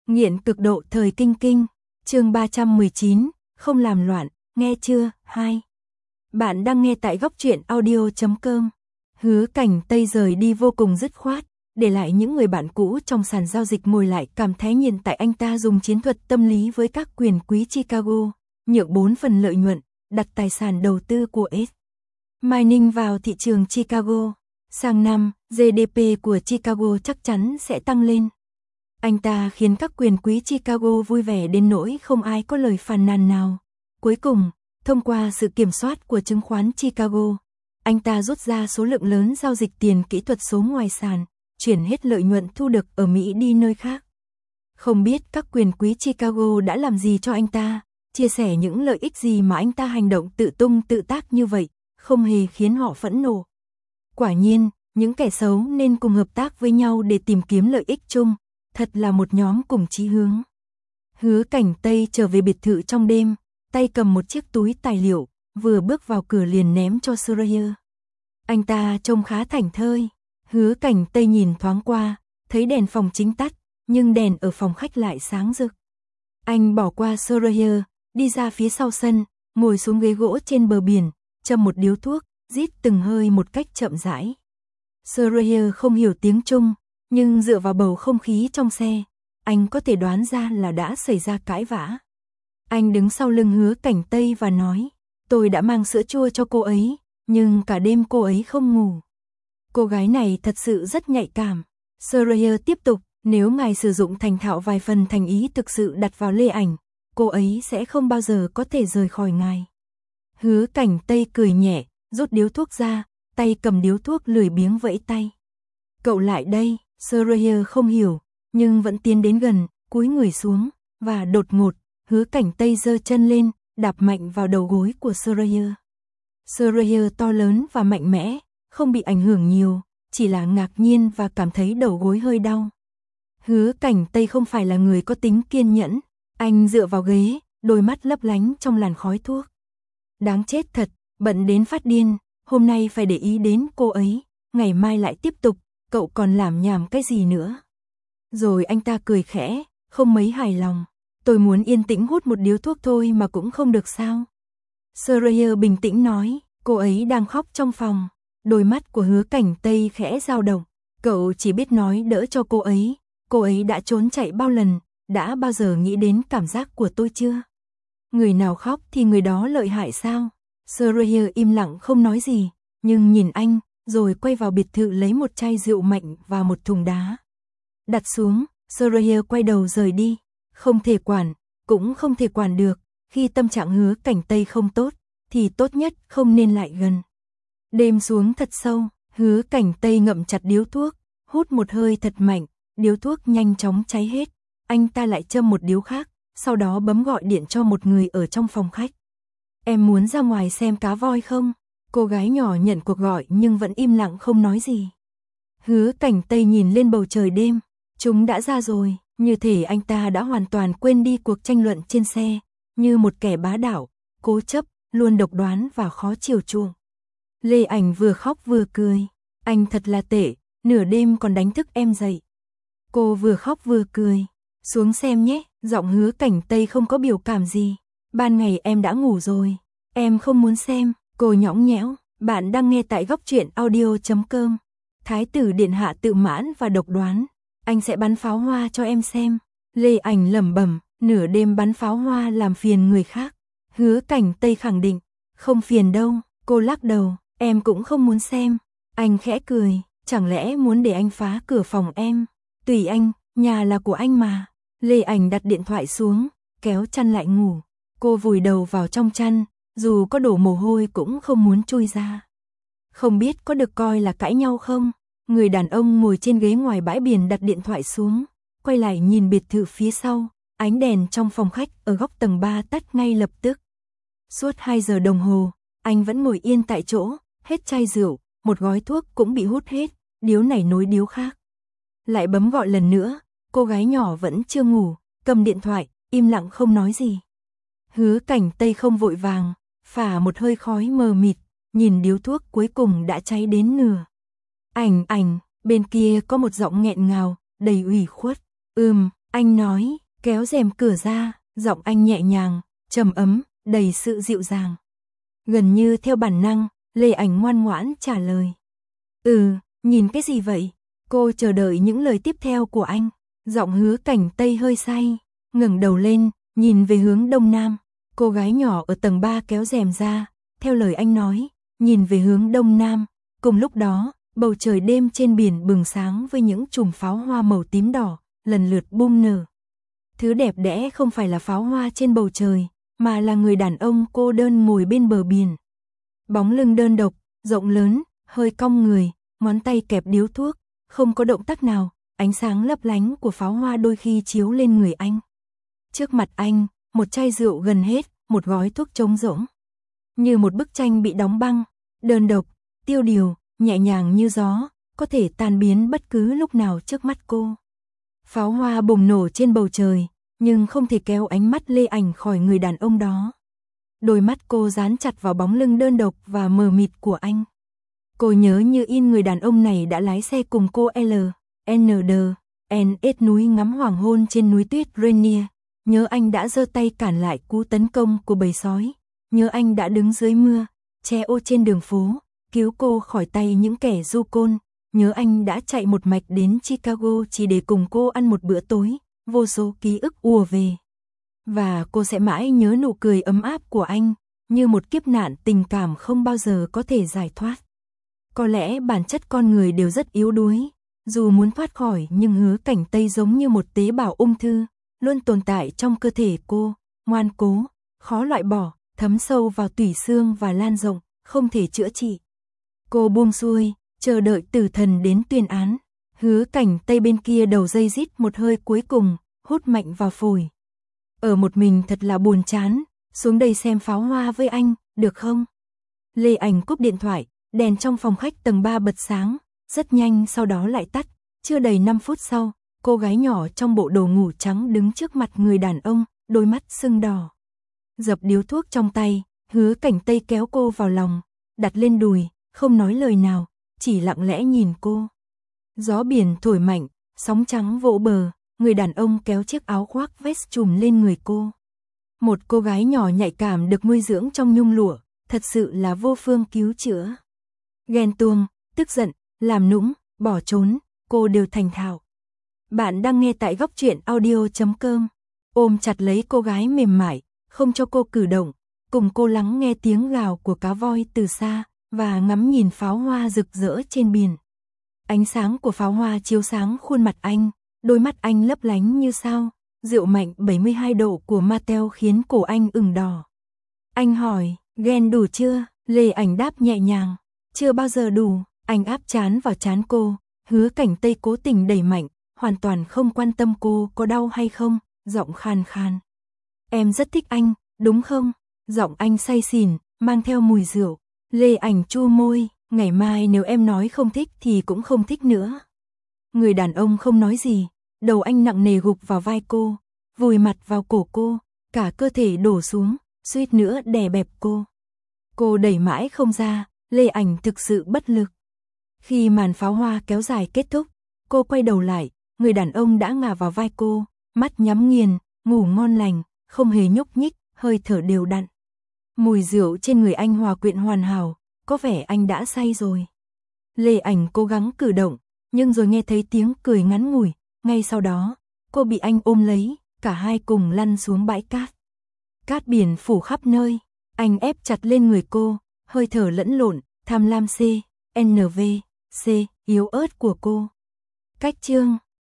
Nghiện cực độ thời kinh kinh, chương 319, không làm loạn, nghe chưa, 2. Bạn đang nghe tại góc truyện audio.com. Hứa Cảnh Tây rời đi vô cùng dứt khoát, để lại những người bạn cũ trong sàn giao dịch ngồi lại cảm thấy nhìn tại anh ta dùng chiến thuật tâm lý với các quyền quý Chicago, nhượng 4 phần lợi nhuận, đặt tài sản đầu tư của S. Mining vào thị trường Chicago. Sang năm, GDP của Chicago chắc chắn sẽ tăng lên. Anh ta khiến các quyền quý Chicago vui vẻ đến nỗi không ai có lời phàn nàn nào. Cuối cùng, thông qua sự kiểm soát của chứng khoán Chicago, anh ta rút ra số lượng lớn giao dịch tiền kỹ thuật số ngoài sàn, chuyển hết lợi nhuận thu được ở Mỹ đi nơi khác. Không biết các quyền quý Chicago đã làm gì cho anh ta, chia sẻ những lợi ích gì mà anh ta hành động tự tung tự tác như vậy, không hề khiến họ phẫn nộ. Quả nhiên, những kẻ xấu nên cùng hợp tác với nhau để tìm kiếm lợi ích chung, thật là một nhóm cùng chí hướng. Hứa Cảnh Tây trở về biệt thự trong đêm, tay cầm một chiếc túi tài liệu, vừa bước vào cửa liền ném cho Schreier. Anh ta trông khá thảnh thơi. Hứa Cảnh Tây nhìn thoáng qua, thấy đèn phòng chính tắt, nhưng đèn ở phòng khách lại sáng rực. Anh bỏ qua Schreier, đi ra phía sau sân, ngồi xuống ghế gỗ trên bờ biển, châm một điếu thuốc, rít từng hơi một cách chậm rãi. Schreier không hiểu tiếng Trung, nhưng dựa vào bầu không khí trong xe, anh có thể đoán ra là đã xảy ra cãi vã. Anh đứng sau lưng Hứa Cảnh Tây và nói, tôi đã mang sữa chua cho cô ấy, nhưng cả đêm cô ấy không ngủ. Cô gái này thật sự rất nhạy cảm. Schreier tiếp tục, nếu ngài sử dụng thành thạo vài phần thành ý thực sự đặt vào Lê Ảnh, cô ấy sẽ không bao giờ có thể rời khỏi ngài. Hứa Cảnh Tây cười nhẹ, rút điếu thuốc ra, tay cầm điếu thuốc lười biếng vẫy tay. Cậu lại đây. Schreier không hiểu, nhưng vẫn tiến đến gần, cúi người xuống, và đột ngột, Hứa Cảnh Tây giơ chân lên, đạp mạnh vào đầu gối của Schreier. Schreier to lớn và mạnh mẽ, không bị ảnh hưởng nhiều, chỉ là ngạc nhiên và cảm thấy đầu gối hơi đau. Hứa Cảnh Tây không phải là người có tính kiên nhẫn, anh dựa vào ghế, đôi mắt lấp lánh trong làn khói thuốc. Đáng chết thật, bận đến phát điên, hôm nay phải để ý đến cô ấy, ngày mai lại tiếp tục. Cậu còn làm nhảm cái gì nữa? Rồi anh ta cười khẽ, không mấy hài lòng. Tôi muốn yên tĩnh hút một điếu thuốc thôi mà cũng không được sao? Schreier bình tĩnh nói, cô ấy đang khóc trong phòng. Đôi mắt của Hứa Cảnh Tây khẽ dao động. Cậu chỉ biết nói đỡ cho cô ấy đã trốn chạy bao lần, đã bao giờ nghĩ đến cảm giác của tôi chưa? Người nào khóc thì người đó lợi hại sao? Schreier im lặng không nói gì, nhưng nhìn anh, rồi quay vào biệt thự lấy một chai rượu mạnh và một thùng đá. Đặt xuống, Schreier quay đầu rời đi. Không thể quản, cũng không thể quản được. Khi tâm trạng Hứa Cảnh Tây không tốt, thì tốt nhất không nên lại gần. Đêm xuống thật sâu, Hứa Cảnh Tây ngậm chặt điếu thuốc, hút một hơi thật mạnh, điếu thuốc nhanh chóng cháy hết. Anh ta lại châm một điếu khác, sau đó bấm gọi điện cho một người ở trong phòng khách. Em muốn ra ngoài xem cá voi không? Cô gái nhỏ nhận cuộc gọi nhưng vẫn im lặng không nói gì. Hứa Cảnh Tây nhìn lên bầu trời đêm, chúng đã ra rồi, như thể anh ta đã hoàn toàn quên đi cuộc tranh luận trên xe, như một kẻ bá đạo, cố chấp, luôn độc đoán và khó chiều chuộng. Lê Ảnh vừa khóc vừa cười, anh thật là tệ, nửa đêm còn đánh thức em dậy. Cô vừa khóc vừa cười, xuống xem nhé, giọng Hứa Cảnh Tây không có biểu cảm gì. Ban ngày em đã ngủ rồi, em không muốn xem. Cô nhõng nhẽo, bạn đang nghe tại góc truyện audio.com. Thái tử điện hạ tự mãn và độc đoán, anh sẽ bắn pháo hoa cho em xem. Lê Ảnh lẩm bẩm, nửa đêm bắn pháo hoa làm phiền người khác. Hứa Cảnh Tây khẳng định, không phiền đâu. Cô lắc đầu, em cũng không muốn xem. Anh khẽ cười, chẳng lẽ muốn để anh phá cửa phòng em? Tùy anh, nhà là của anh mà. Lê Ảnh đặt điện thoại xuống, kéo chăn lại ngủ. Cô vùi đầu vào trong chăn, dù có đổ mồ hôi cũng không muốn chui ra. Không biết có được coi là cãi nhau không? Người đàn ông ngồi trên ghế ngoài bãi biển đặt điện thoại xuống, quay lại nhìn biệt thự phía sau, ánh đèn trong phòng khách ở góc tầng 3 tắt ngay lập tức. Suốt 2 giờ đồng hồ, anh vẫn ngồi yên tại chỗ, hết chai rượu, một gói thuốc cũng bị hút hết, điếu này nối điếu khác. Lại bấm gọi lần nữa, cô gái nhỏ vẫn chưa ngủ, cầm điện thoại, im lặng không nói gì. Hứa Cảnh Tây không vội vàng, phả một hơi khói mờ mịt, nhìn điếu thuốc cuối cùng đã cháy đến nửa. Ảnh, bên kia có một giọng nghẹn ngào, đầy ủy khuất. Anh nói, kéo rèm cửa ra, giọng anh nhẹ nhàng, trầm ấm, đầy sự dịu dàng. Gần như theo bản năng, Lê Ảnh ngoan ngoãn trả lời. Nhìn cái gì vậy? Cô chờ đợi những lời tiếp theo của anh. Giọng Hứa Cảnh Tây hơi say, ngẩng đầu lên, nhìn về hướng đông nam. Cô gái nhỏ ở tầng 3 kéo rèm ra, theo lời anh nói, nhìn về hướng đông nam. Cùng lúc đó, bầu trời đêm trên biển bừng sáng với những chùm pháo hoa màu tím đỏ, lần lượt bung nở. Thứ đẹp đẽ không phải là pháo hoa trên bầu trời, mà là người đàn ông cô đơn ngồi bên bờ biển. Bóng lưng đơn độc, rộng lớn, hơi cong người, ngón tay kẹp điếu thuốc, không có động tác nào, ánh sáng lấp lánh của pháo hoa đôi khi chiếu lên người anh. Trước mặt anh, một chai rượu gần hết, một gói thuốc trống rỗng. Như một bức tranh bị đóng băng, đơn độc, tiêu điều, nhẹ nhàng như gió, có thể tan biến bất cứ lúc nào trước mắt cô. Pháo hoa bùng nổ trên bầu trời, nhưng không thể kéo ánh mắt Lê Ảnh khỏi người đàn ông đó. Đôi mắt cô dán chặt vào bóng lưng đơn độc và mờ mịt của anh. Cô nhớ như in người đàn ông này đã lái xe cùng cô LND núi ngắm hoàng hôn trên núi tuyết Rainier. Nhớ anh đã giơ tay cản lại cú tấn công của bầy sói. Nhớ anh đã đứng dưới mưa, che ô trên đường phố, cứu cô khỏi tay những kẻ du côn. Nhớ anh đã chạy một mạch đến Chicago chỉ để cùng cô ăn một bữa tối. Vô số ký ức ùa về. Và cô sẽ mãi nhớ nụ cười ấm áp của anh, như một kiếp nạn tình cảm không bao giờ có thể giải thoát. Có lẽ bản chất con người đều rất yếu đuối, dù muốn thoát khỏi nhưng Hứa Cảnh Tây giống như một tế bào ung thư, luôn tồn tại trong cơ thể cô, ngoan cố, khó loại bỏ, thấm sâu vào tủy xương và lan rộng, không thể chữa trị. Cô buông xuôi, chờ đợi tử thần đến tuyên án. Hứa Cảnh Tây bên kia đầu dây rít một hơi cuối cùng, hút mạnh vào phổi. Ở một mình thật là buồn chán, xuống đây xem pháo hoa với anh, được không? Lê Ảnh cúp điện thoại, đèn trong phòng khách tầng 3 bật sáng, rất nhanh sau đó lại tắt. Chưa đầy 5 phút sau, cô gái nhỏ trong bộ đồ ngủ trắng đứng trước mặt người đàn ông, đôi mắt sưng đỏ. Dập điếu thuốc trong tay, Hứa Cảnh Tây kéo cô vào lòng, đặt lên đùi, không nói lời nào, chỉ lặng lẽ nhìn cô. Gió biển thổi mạnh, sóng trắng vỗ bờ, người đàn ông kéo chiếc áo khoác vest trùm lên người cô. Một cô gái nhỏ nhạy cảm được nuôi dưỡng trong nhung lụa, thật sự là vô phương cứu chữa. Ghen tuông, tức giận, làm nũng, bỏ trốn, cô đều thành thạo. Bạn đang nghe tại góc truyện audio.com. Ôm chặt lấy cô gái mềm mại, không cho cô cử động, cùng cô lắng nghe tiếng gào của cá voi từ xa, và ngắm nhìn pháo hoa rực rỡ trên biển. Ánh sáng của pháo hoa chiếu sáng khuôn mặt anh, đôi mắt anh lấp lánh như sao. Rượu mạnh 72 độ của Mattel khiến cổ anh ửng đỏ. Anh hỏi, ghen đủ chưa? Lê Ảnh đáp nhẹ nhàng, chưa bao giờ đủ. Anh áp trán vào trán cô, Hứa Cảnh Tây cố tình đẩy mạnh, hoàn toàn không quan tâm cô có đau hay không, giọng khan khan. Em rất thích anh, đúng không? Giọng anh say xỉn, mang theo mùi rượu. Lê Ảnh chu môi, ngày mai nếu em nói không thích thì cũng không thích nữa. Người đàn ông không nói gì, đầu anh nặng nề gục vào vai cô, vùi mặt vào cổ cô, cả cơ thể đổ xuống, suýt nữa đè bẹp cô. Cô đẩy mãi không ra, Lê Ảnh thực sự bất lực. Khi màn pháo hoa kéo dài kết thúc, cô quay đầu lại, người đàn ông đã ngả vào vai cô, mắt nhắm nghiền, ngủ ngon lành, không hề nhúc nhích, hơi thở đều đặn. Mùi rượu trên người anh hòa quyện hoàn hảo, có vẻ anh đã say rồi. Lê Ảnh cố gắng cử động, nhưng rồi nghe thấy tiếng cười ngắn ngủi, ngay sau đó, cô bị anh ôm lấy, cả hai cùng lăn xuống bãi cát. Cát biển phủ khắp nơi, anh ép chặt lên người cô, hơi thở lẫn lộn, tham lam C, NV, C, yếu ớt của cô. Cách chương